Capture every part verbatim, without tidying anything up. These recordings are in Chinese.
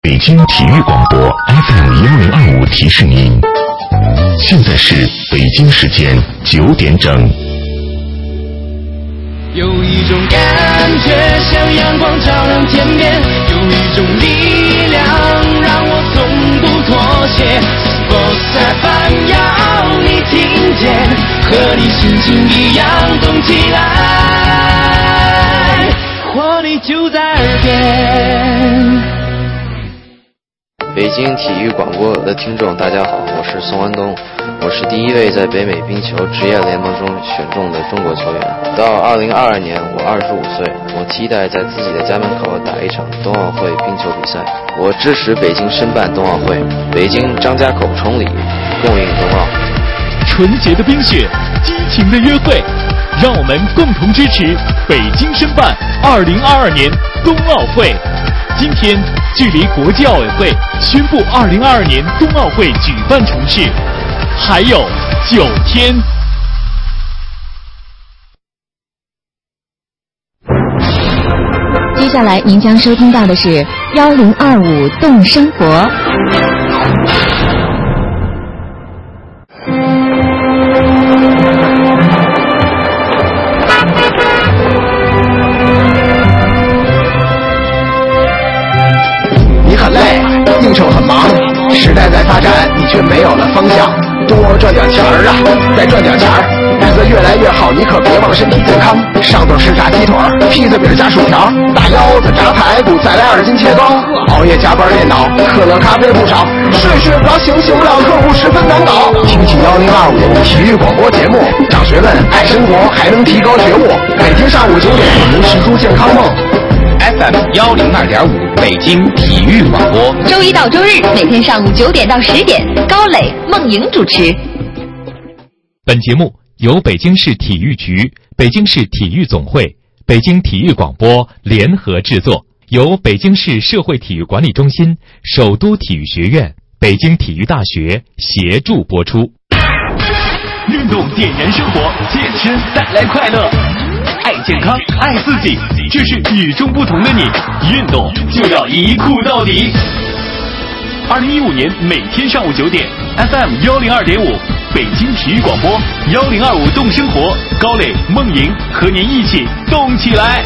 北京体育广播 F M 幺零二五提示您，现在是北京时间九点整。 有一种感觉像阳光照亮天边，有一种力量让我从不妥协。Sports F M 要你听见，和你心情一样动起来，活力就在耳边。 北京体育广播的听众大家好，我是宋安东，我是第一位在北美冰球职业联盟中选中的中国球员。到二零二二年我二十五岁，我期待在自己的家门口打一场冬奥会冰球比赛。我支持北京申办冬奥会，北京张家口崇礼共应冬奥。 纯洁的冰雪，激情的约会，让我们共同支持北京申办二零二二年冬奥会。今天距离国际奥委会宣布二零二二年冬奥会举办城市还有九天。 接下来您将收听到的是幺零二五动生活。 应酬很忙，时代在发展，你却没有了方向。多赚点钱儿啊，再赚点钱儿，日子越来越好，你可别忘身体健康。上顿吃炸鸡腿，披萨饼加薯条，大腰子炸排骨，再来二斤切糕。熬夜加班电脑，可乐咖啡不少，睡睡不着，醒醒不了，客户十分难搞。听起幺零二五体育广播节目，长学问，爱生活，还能提高觉悟。每天上午九点，您实租健康梦。 F M 幺零二点五，北京体育广播， 周一到周日每天上午九点到十点，高磊、孟莹主持。 本节目由北京市体育局、北京市体育总会、北京体育广播联合制作，由北京市社会体育管理中心、首都体育学院、北京体育大学协助播出。运动点燃生活，健身带来快乐。爱健康，爱自己，这是与众不同的你。运动就要一酷到底。二零一五年每天上午九点 ，F M 幺零二点五，北京体育广播幺零二五动生活，高磊、孟莹和您一起动起来。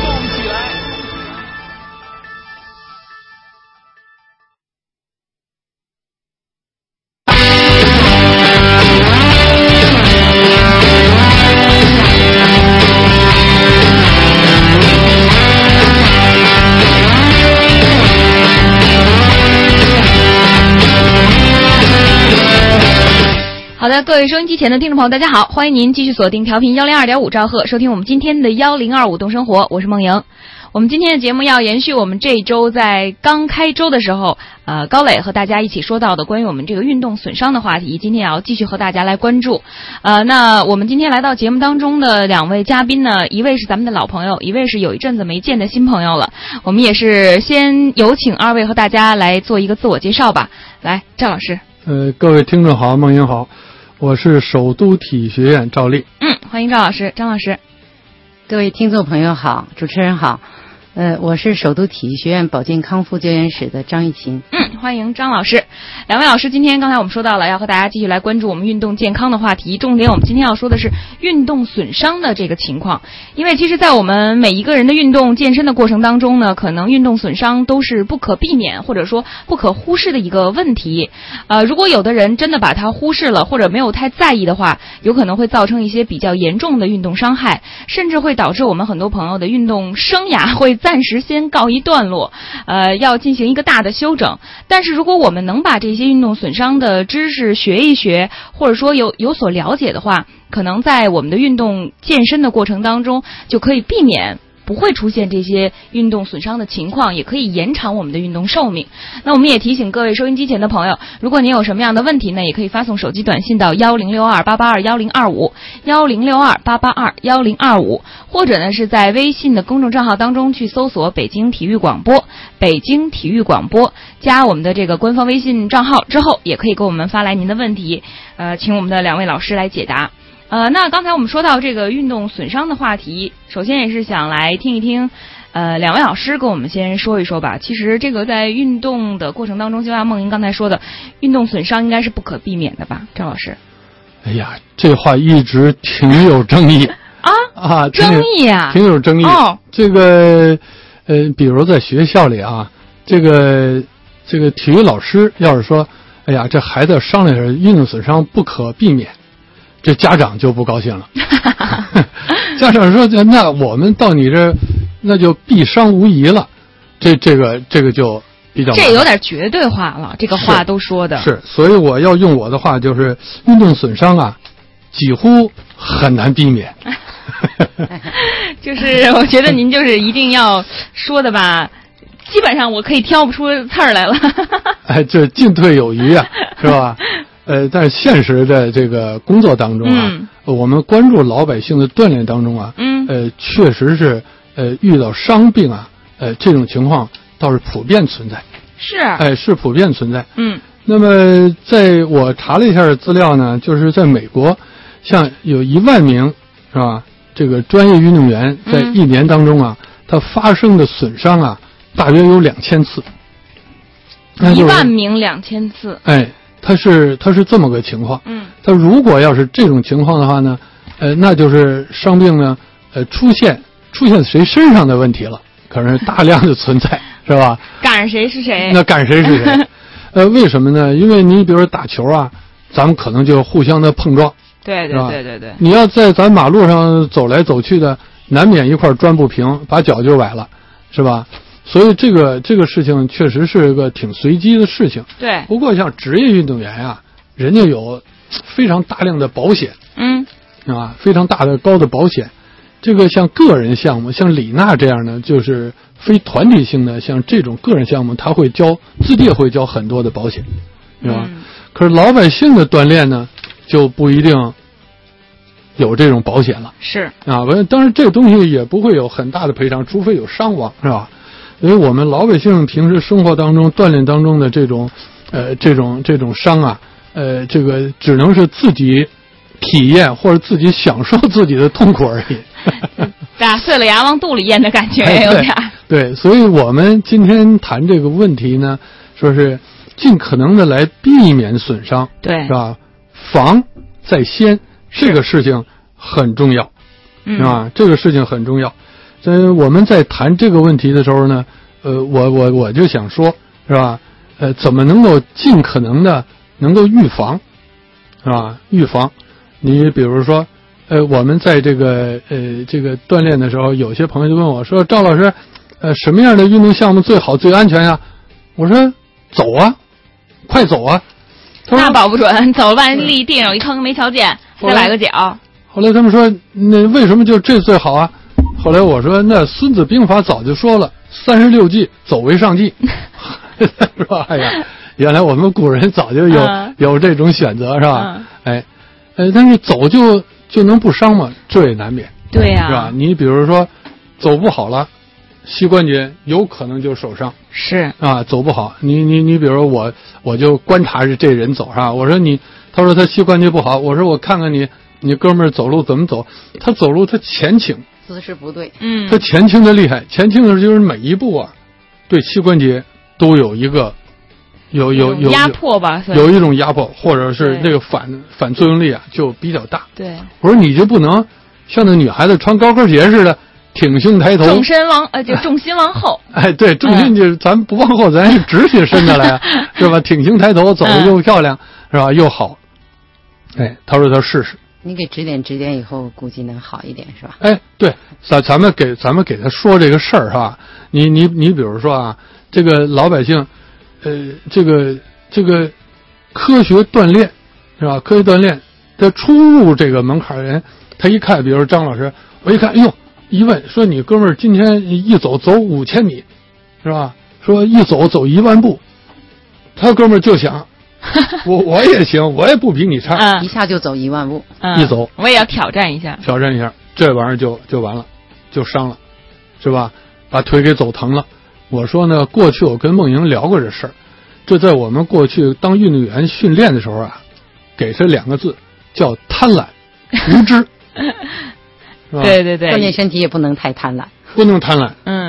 好的，各位收音机前的听众朋友大家好，欢迎您继续锁定调频幺零二点五兆赫，收听我们今天的幺零二五动生活，我是孟莹。我们今天的节目要延续我们这一周在刚开周的时候呃，高磊和大家一起说到的关于我们这个运动损伤的话题，今天也要继续和大家来关注。呃，那我们今天来到节目当中的两位嘉宾呢，一位是咱们的老朋友，一位是有一阵子没见的新朋友了。我们也是先有请二位和大家来做一个自我介绍吧。来，赵老师。 呃，各位听众好，孟莹好，我是首都体育学院赵丽。 嗯，欢迎赵老师，张老师。 各位听众朋友好，主持人好。呃，我是首都体育学院保健康复救援室的张玉琴。 嗯，欢迎张老师。两位老师，今天刚才我们说到了要和大家继续来关注我们运动健康的话题，重点我们今天要说的是运动损伤的这个情况。因为其实在我们每一个人的运动健身的过程当中呢，可能运动损伤都是不可避免或者说不可忽视的一个问题。呃，如果有的人真的把它忽视了或者没有太在意的话，有可能会造成一些比较严重的运动伤害，甚至会导致我们很多朋友的运动生涯会暂时先告一段落，呃，要进行一个大的休整。但是如果我们能把这些运动损伤的知识学一学，或者说有有所了解的话，可能在我们的运动健身的过程当中就可以避免不会出现这些运动损伤的情况，也可以延长我们的运动寿命。那我们也提醒各位收音机前的朋友，如果您有什么样的问题呢，也可以发送手机短信到幺零六二八八二幺零二五幺零六二八八二幺零二五，或者呢是在微信的公众账号当中去搜索北京体育广播，北京体育广播，加我们的这个官方微信账号之后，也可以给我们发来您的问题，呃，请我们的两位老师来解答。呃，那刚才我们说到这个运动损伤的话题，首先也是想来听一听呃，两位老师跟我们先说一说吧。其实这个在运动的过程当中，就像梦莹刚才说的，运动损伤应该是不可避免的吧，赵老师？ 哎呀，这话一直挺有争议啊啊， 争议啊， 挺有争议。 哦， 这个呃，比如在学校里啊，这个这个体育老师要是说，哎呀，这孩子伤了点运动损伤不可避免，这家长就不高兴了。家长说，那我们到你这，那就必伤无疑了。这这个这个就比较这有点绝对化了，这个话都说的是，所以我要用我的话，就是运动损伤啊，几乎很难避免。 就是我觉得您就是一定要说的吧，基本上我可以挑不出刺儿来了。 哎，这进退有余啊，是吧？呃，在现实的这个工作当中啊， 嗯、 我们关注老百姓的锻炼当中啊， 嗯， 呃，确实是呃遇到伤病啊，呃这种情况倒是普遍存在。 是， 哎，是普遍存在。 嗯， 那么在我查了一下资料呢，就是在美国，像有一万名是吧，这个专业运动员在一年当中啊，嗯、他发生的损伤啊，大约有两千次。 一万名两千次。 哎，他是他是这么个情况。 嗯， 他如果要是这种情况的话呢，呃，那就是伤病呢，呃，出现出现谁身上的问题了，可能是大量的存在。是吧？ 赶上谁是谁？ 那赶谁是谁？呃，为什么呢？因为你比如说打球啊，咱们可能就互相的碰撞。 对对对对对。 你要在咱马路上走来走去的，难免一块砖不平，把脚就崴了，是吧？所以这个这个事情确实是一个挺随机的事情。 对。 不过像职业运动员啊，人家有非常大量的保险。 嗯。 啊，非常大的高的保险。这个像个人项目，像李娜这样的，就是非团体性的，像这种个人项目，他会交自己也会交很多的保险，是吧？ 嗯、 可是老百姓的锻炼呢，就不一定有这种保险了。 是啊，当然这个东西也不会有很大的赔偿，除非有伤亡，是吧？因为我们老百姓平时生活当中、锻炼当中的这种，呃，这种这种伤啊，呃，这个只能是自己体验或者自己享受自己的痛苦而已。 打碎了牙往肚里咽的感觉有点、 哎、对, 对，所以我们今天谈这个问题呢，说是尽可能的来避免损伤， 对， 是吧？防在先，这个事情很重要， 是吧？嗯、这个事情很重要。所以我们在谈这个问题的时候呢，呃，我我我就想说，是吧？呃，怎么能够尽可能的能够预防，是吧？预防，你比如说。呃，我们在这个呃这个锻炼的时候，有些朋友就问我说：“赵老师，呃，什么样的运动项目最好最安全呀？”我说：“走啊，快走啊！” 那保不准，走万一地上有一坑没瞧见，再崴个脚。 后来他们说：“那为什么就这最好啊？”后来我说：“那《孙子兵法》早就说了，三十六计，走为上计，是吧？”哎呀，原来我们古人早就有、嗯、有这种选择，是吧？ 嗯、 哎，呃，但是走就。就能不伤吗？这也难免。 对呀、啊， 是吧？你比如说，走不好了，膝关节有可能就受伤。 是啊，走不好，你你你，比如说我，我就观察着这人走是吧？我说你，他说他膝关节不好，我说我看看你，你哥们儿走路怎么走？他走路他前倾， 姿势不对。 嗯， 他前倾的厉害，前倾的就是每一步啊，对膝关节都有一个。有有有压迫吧， 有一种压迫，或者是这个反反作用力啊，就比较大。 对， 我说你就不能像那女孩子穿高跟鞋似的，挺胸抬头， 重身往呃就重心往后。 哎，对，重心就、嗯、咱不往后，咱是直起身的来，是吧？挺胸抬头，走得又漂亮，嗯、是吧？又好。哎，他说他试试。 你给指点指点，以后估计能好一点，是吧？ 哎，对，咱咱们给咱们给他说这个事儿，是吧？你你你，比如说啊，这个老百姓。呃，这个这个科学锻炼是吧？科学锻炼，他初入这个门槛的人，他一看，比如说张老师，我一看，哎呦，一问说你哥们儿今天一走走五千米，是吧？说一走走一万步，他哥们儿就想，我我也行，我也不比你差， 嗯、一下就走一万步， 嗯、 一走我也要挑战一下， 挑战一下，这玩意儿就就完了，就伤了，是吧？把腿给走疼了。我说呢，过去我跟梦莹聊过这事儿，这在我们过去当运动员训练的时候啊，给他两个字叫贪婪、无知，是吧？ 对对对， 锻炼身体也不能太贪婪， 不能贪婪。 嗯，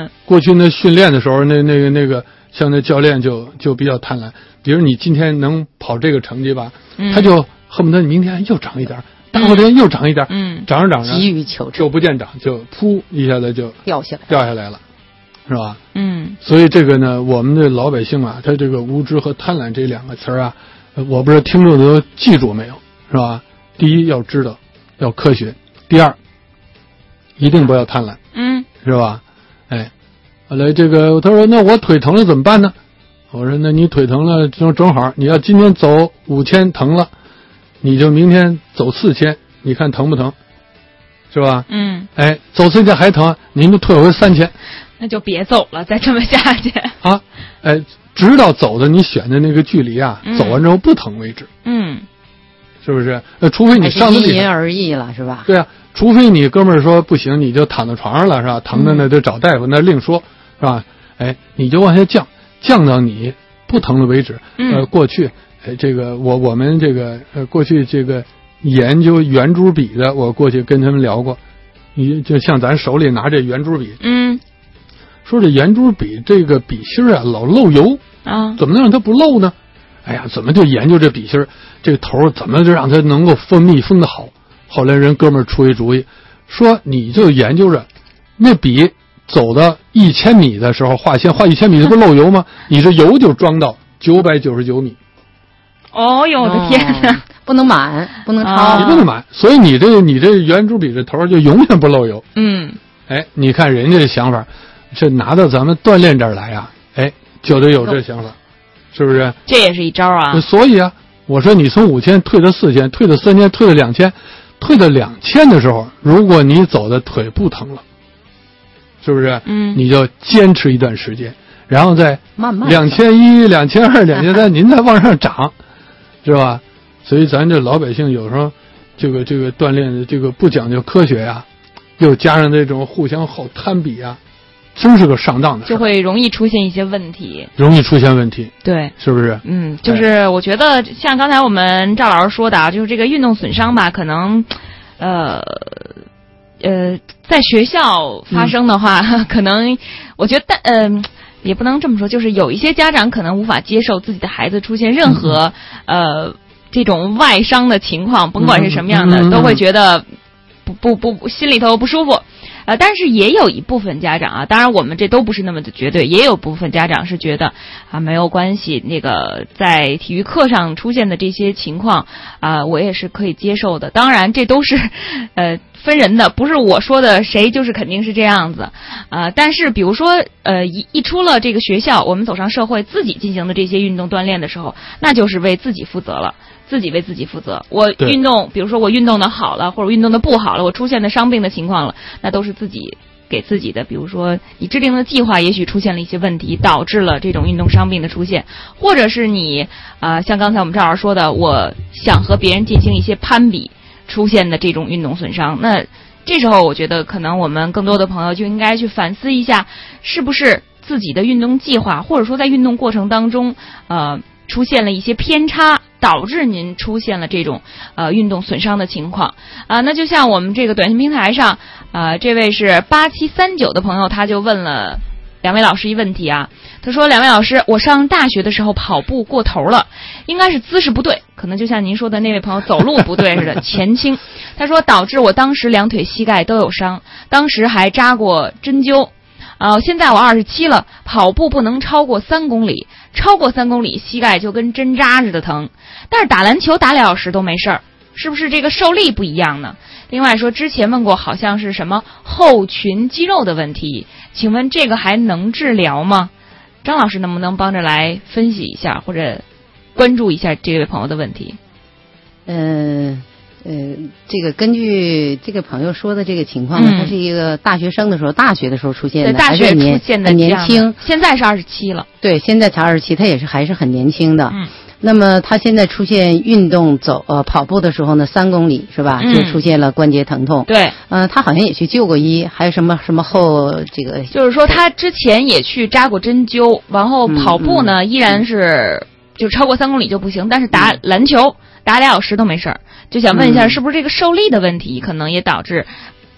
嗯， 过去那训练的时候，那那个那个像那教练就就比较贪婪，比如你今天能跑这个成绩吧， 嗯、 他就恨不得你明天又长一点，大后天又长一点， 嗯， 长着长着急于求成， 就不见长，就噗一下子就掉下来掉下来了，是吧？ 嗯， 所以这个呢，我们的老百姓啊，他这个无知和贪婪这两个词儿啊，我不知道听众都记住没有，是吧？第一要知道，要科学；第二，一定不要贪婪， 嗯， 是吧？哎，后来这个他说，那我腿疼了怎么办呢？我说，那你腿疼了正正好，你要今天走五千疼了，你就明天走四千，你看疼不疼？是吧？ 嗯， 哎，走四千还疼，您就退回三千。 那就别走了，再这么下去啊！哎，直到走的你选的那个距离啊，嗯、走完之后不疼为止。 嗯， 是不是？呃，除非你伤的厉害， 因人而异了，是吧？ 对啊，除非你哥们儿说不行，你就躺在床上了，是吧？疼的那就找大夫，那另说，是吧？哎，你就往下降，降到你不疼了为止。 嗯、 呃，过去，呃，这个我我们这个呃过去这个研究圆珠笔的，我过去跟他们聊过，你就像咱手里拿这圆珠笔， 嗯。 说这圆珠笔这个笔芯啊老漏油啊， 怎么能让它不漏呢？哎呀，怎么就研究这笔芯这个头怎么就让它能够封密封的好？后来人哥们儿出一主意，说你就研究着，那笔走到一千米的时候画线，画一千米它不漏油吗？你这油就装到九百九十九米。 哦呦我的天哪！ 哦、不能满，不能超， 啊、 你不能满，所以你这你这圆珠笔的头就永远不漏油。 嗯， 哎，你看人家的想法。这拿到咱们锻炼这儿来啊，哎，就得有这想法，是不是？ 这也是一招啊。 所以啊，我说你从五千退到四千，退到三千，退到两千，退到两千的时候，如果你走的腿不疼了，是不是？ 嗯。 你就坚持一段时间，然后再慢慢两千一、两千二、两千三，您再往上涨，是吧？所以咱这老百姓有时候这个这个锻炼的这个不讲究科学呀、啊，又加上这种互相好攀比啊。真是个上当的事， 就会容易出现一些问题， 容易出现问题， 对， 是不是？ 嗯，就是我觉得像刚才我们赵老师说的啊，就是这个运动损伤吧，可能，呃，呃，在学校发生的话，嗯、可能我觉得，嗯、呃，也不能这么说，就是有一些家长可能无法接受自己的孩子出现任何、嗯、呃这种外伤的情况，甭管是什么样的， 嗯、 都会觉得不不不不心里头不舒服。呃，但是也有一部分家长啊，当然我们这都不是那么的绝对，也有部分家长是觉得啊没有关系，那个在体育课上出现的这些情况啊，我也是可以接受的。当然这都是呃分人的，不是我说的谁就是肯定是这样子啊、呃。但是比如说呃一一出了这个学校，我们走上社会，自己进行的这些运动锻炼的时候，那就是为自己负责了。自己为自己负责。我运动，比如说我运动的好了，或者运动的不好了，我出现的伤病的情况了，那都是自己给自己的。比如说你制定的计划也许出现了一些问题，导致了这种运动伤病的出现，或者是你啊、呃，像刚才我们赵老师说的，我想和别人进行一些攀比出现的这种运动损伤。那这时候我觉得可能我们更多的朋友就应该去反思一下，是不是自己的运动计划，或者说在运动过程当中呃出现了一些偏差，导致您出现了这种呃运动损伤的情况啊、呃。那就像我们这个短信平台上啊、呃，这位是八七三九的朋友，他就问了两位老师一问题啊。他说：“两位老师，我上大学的时候跑步过头了，应该是姿势不对，可能就像您说的那位朋友走路不对似的，前倾。他说导致我当时两腿膝盖都有伤，当时还扎过针灸。啊、呃，现在我二十七了，跑步不能超过三公里，超过三公里膝盖就跟针扎似的疼。但是打篮球打俩小时都没事儿，是不是这个受力不一样呢？另外说之前问过，好像是什么后群肌肉的问题，请问这个还能治疗吗？张老师能不能帮着来分析一下，或者关注一下这位朋友的问题？ 嗯。呃呃，这个根据这个朋友说的这个情况呢，嗯、他是一个大学生的时候，大学的时候出现的， 大学出现的很年轻， 现在是二十七了。 对，现在才二十七，他也是还是很年轻的。 嗯。 那么他现在出现运动走呃跑步的时候呢，三公里是吧， 嗯、 就出现了关节疼痛。 对。 嗯、呃，他好像也去就过医，还有什么什么后这个。 就是说他之前也去扎过针灸，然后跑步呢、嗯嗯、依然是就超过三公里就不行，但是打篮球。打俩小时都没事儿，就想问一下，是不是这个受力的问题可能也导致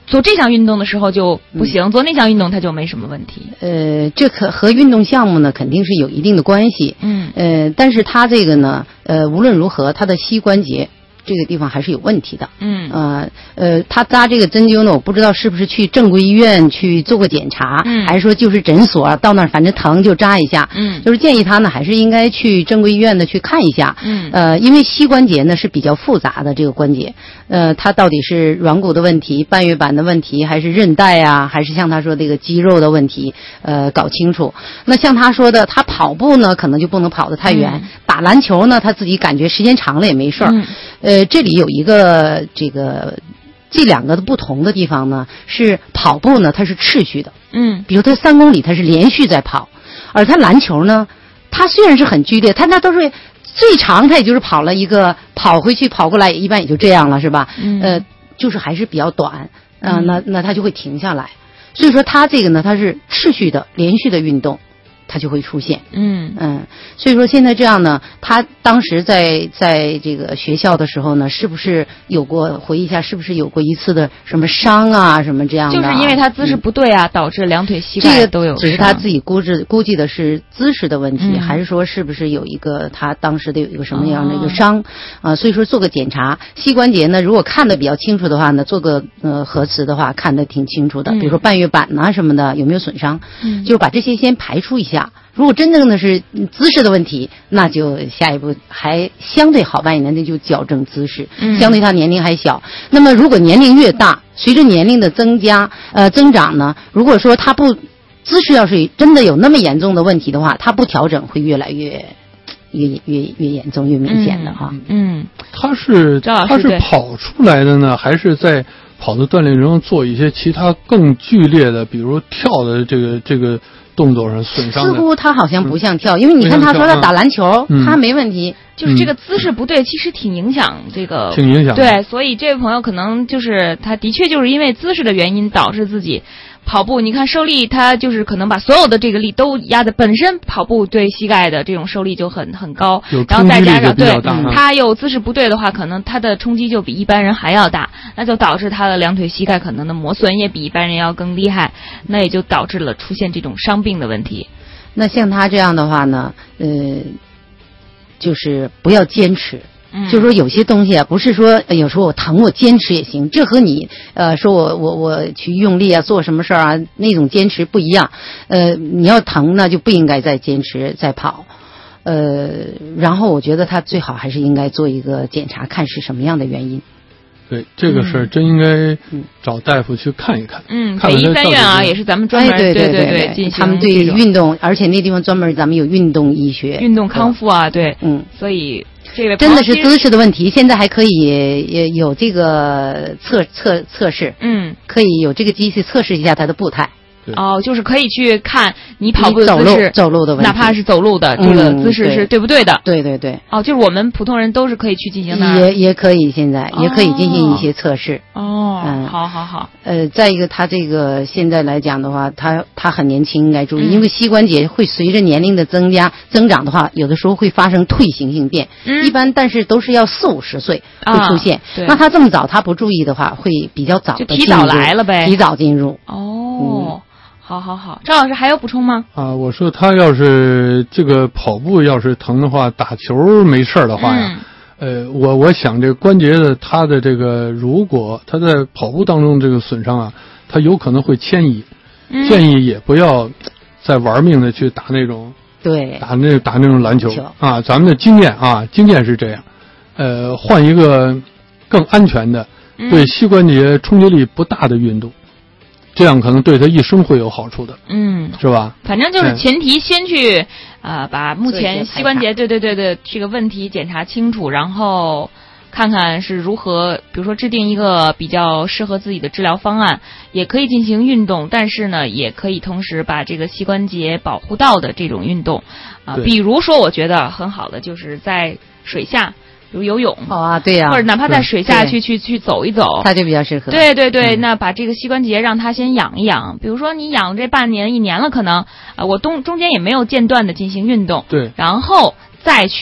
做这项运动的时候就不行，嗯、做那项运动它就没什么问题。 呃，这可和运动项目呢肯定是有一定的关系。 嗯。 呃，但是它这个呢，呃，无论如何，它的膝关节这个地方还是有问题的。 嗯。 呃呃，他扎这个针灸呢，我不知道是不是去正规医院去做过检查， 嗯， 还是说就是诊所到那儿反正疼就扎一下。 嗯。 就是建议他呢，还是应该去正规医院的去看一下。 嗯。 呃，因为膝关节呢是比较复杂的这个关节，呃，它到底是软骨的问题、半月板的问题，还是韧带啊，还是像他说这个肌肉的问题，呃，搞清楚。那像他说的，他跑步呢可能就不能跑得太远，嗯、打篮球呢他自己感觉时间长了也没事儿。 嗯。 呃，这里有一个这个这两个的不同的地方呢，是跑步呢它是持续的， 嗯， 比如它三公里它是连续在跑，而它篮球呢，它虽然是很剧烈，它那都是最长它也就是跑了一个跑回去跑过来，一般也就这样了，是吧？ 嗯， 呃，就是还是比较短，啊、呃， 嗯、 那那它就会停下来，所以说它这个呢，它是持续的连续的运动。它就会出现， 嗯嗯，所以说现在这样呢，他当时在在这个学校的时候呢，是不是有过回忆一下，是不是有过一次的什么伤啊，什么这样的？ 就是因为他姿势不对啊，嗯、导致两腿膝盖都有伤。 这个只是他自己估计估计的是姿势的问题， 嗯、 还是说是不是有一个他当时的有一个什么样的一个伤、哦、啊？所以说做个检查，膝关节呢，如果看得比较清楚的话呢，做个呃核磁的话，看得挺清楚的， 嗯、 比如说半月板呐、啊、什么的有没有损伤， 嗯， 就把这些先排除一下。如果真正的是姿势的问题，那就下一步还相对好办一点，那就矫正姿势。 嗯， 相对他年龄还小，那么如果年龄越大，随着年龄的增加呃增长呢，如果说他不姿势要是真的有那么严重的问题的话，他不调整会越来越越越越严重越明显的哈。 嗯，嗯他是他是跑出来的呢，还是在跑的锻炼中做一些其他更剧烈的，比如跳的这个这个动作上损伤的？ 似乎他好像不像跳，嗯、因为你看他说他打篮球， 嗯、 他没问题。 就是这个姿势不对，其实挺影响这个， 挺影响。 对，所以这位朋友可能就是他的确就是因为姿势的原因导致自己跑步。你看受力，他就是可能把所有的这个力都压在本身跑步对膝盖的这种受力就很很高，然后再加上对他又姿势不对的话，可能他的冲击就比一般人还要大，那就导致他的两腿膝盖可能的磨损也比一般人要更厉害，那也就导致了出现这种伤病的问题。 那像他这样的话呢，呃。就是不要坚持， 嗯， 就是说有些东西啊，不是说有时候我疼我坚持也行，这和你呃说我我我去用力啊做什么事儿啊那种坚持不一样，呃你要疼呢就不应该再坚持再跑，呃然后我觉得他最好还是应该做一个检查，看是什么样的原因。 对这个事儿真应该找大夫去看一看。 嗯，北医三院啊也是咱们专门、 哎、对对对对对， 他们对运动，而且那地方专门咱们有运动医学、 运动康复啊，对， 嗯， 所以这个真的是姿势的问题，现在还可以有这个测测测试， 嗯， 可以有这个机器测试一下他的步态。 哦，就是可以去看你跑步的姿势， 走路的问题， 哪怕是走路的这个姿势是对不对的？ 嗯、对对对。 哦，就是我们普通人都是可以去进行的， 也也可以现在、哦、也可以进行一些测试。 哦，嗯，好好好。 呃，再一个，他这个现在来讲的话，他他很年轻，应该注意，嗯、因为膝关节会随着年龄的增加增长的话，有的时候会发生退行性变。 嗯， 一般但是都是要四五十岁会出现。 啊、对， 那他这么早，他不注意的话，会比较早的就提早来了呗， 提早进入。 哦。嗯，好好好，赵老师还有补充吗？ 啊，我说他要是这个跑步要是疼的话，打球没事的话呀， 嗯、 呃，我我想这个关节的他的这个，如果他在跑步当中这个损伤啊，他有可能会迁移， 嗯、 建议也不要再玩命的去打那种， 对， 打那打那种篮球啊。咱们的经验啊，经验是这样，呃，换一个更安全的，对膝关节冲击力不大的运动。这样可能对他一生会有好处的， 嗯， 是吧？ 反正就是前提先去呃把目前膝关节对对对对这个问题检查清楚，然后看看是如何，比如说制定一个比较适合自己的治疗方案，也可以进行运动，但是呢，也可以同时把这个膝关节保护到的这种运动啊、呃，比如说我觉得很好的就是在水下。比如游泳， 哦啊，对呀、啊， 或者哪怕在水下去去去走一走， 它就比较适合。 对对对、嗯，那把这个膝关节让它先养一养。比如说你养这半年一年了，可能啊、呃，我中中间也没有间断的进行运动， 对， 然后再去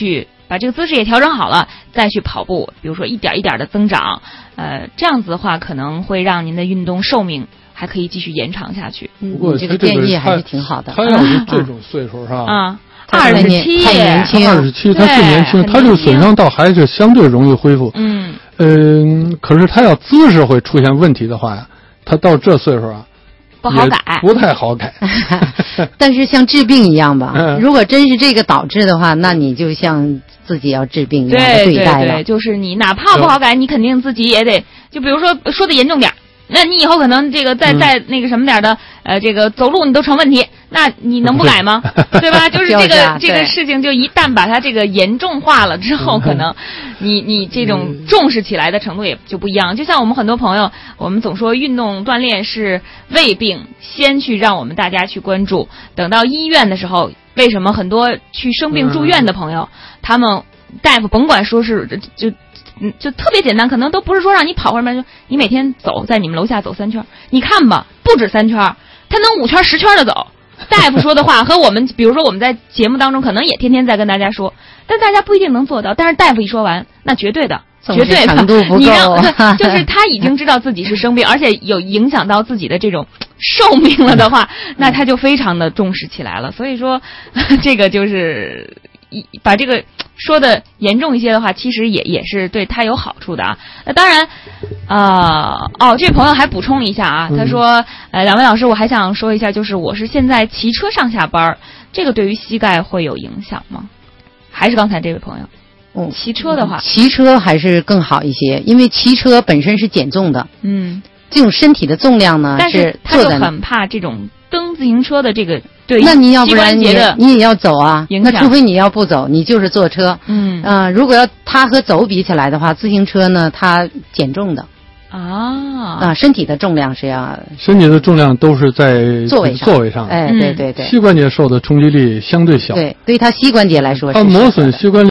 把这个姿势也调整好了，再去跑步，比如说一点一点的增长，呃，这样子的话可能会让您的运动寿命还可以继续延长下去。 嗯， 不过这个建议还是挺好的。 他要是这种岁数哈， 啊，二十七， 太年轻， 二十七，他是年轻，他就损伤到还是相对容易恢复。 嗯嗯，可是他要姿势会出现问题的话呀，他到这岁数啊， 不好改， 不太好改。 但是像治病一样吧， 嗯、 如果真是这个导致的话，那你就像自己要治病一样的对对待了。 对对，就是你哪怕不好改，你肯定自己也得，就比如说说的严重点。那你以后可能这个再再那个什么点的，呃，这个走路你都成问题，那你能不改吗？对吧？就是这个这个事情，就一旦把它这个严重化了之后，可能你你这种重视起来的程度也就不一样。就像我们很多朋友，我们总说运动锻炼是胃病，先去让我们大家去关注，等到医院的时候，为什么很多去生病住院的朋友，他们大夫甭管说是就。嗯，就特别简单，可能都不是说让你跑回来，就你每天走在你们楼下走三圈，你看吧，不止三圈，他能五圈十圈的走。大夫说的话和我们，比如说我们在节目当中可能也天天在跟大家说，但大家不一定能做到。但是大夫一说完，那绝对的，绝对的，你让就是他已经知道自己是生病，而且有影响到自己的这种寿命了的话，那他就非常的重视起来了。所以说，这个就是把这个。说的严重一些的话，其实也也是对他有好处的啊。那当然，啊、呃、哦，这位朋友还补充一下啊，他说，呃，两位老师，我还想说一下，就是我是现在骑车上下班，这个对于膝盖会有影响吗？还是刚才这位朋友， 嗯， 骑车的话， 骑车还是更好一些，因为骑车本身是减重的， 嗯， 这种身体的重量呢， 但是他就很怕这种蹬自行车的这个。对， 那你要不然你你也要走啊？那除非你要不走，你就是坐车。 嗯啊、呃，如果要它和走比起来的话，自行车呢，它减重的。 啊啊，身体的重量是要。 身体的重量都是在座位上。 座位上。 哎，对对对。 膝关节受的冲击力相对小。 对，对于它膝关节来说是。 它磨损膝关节。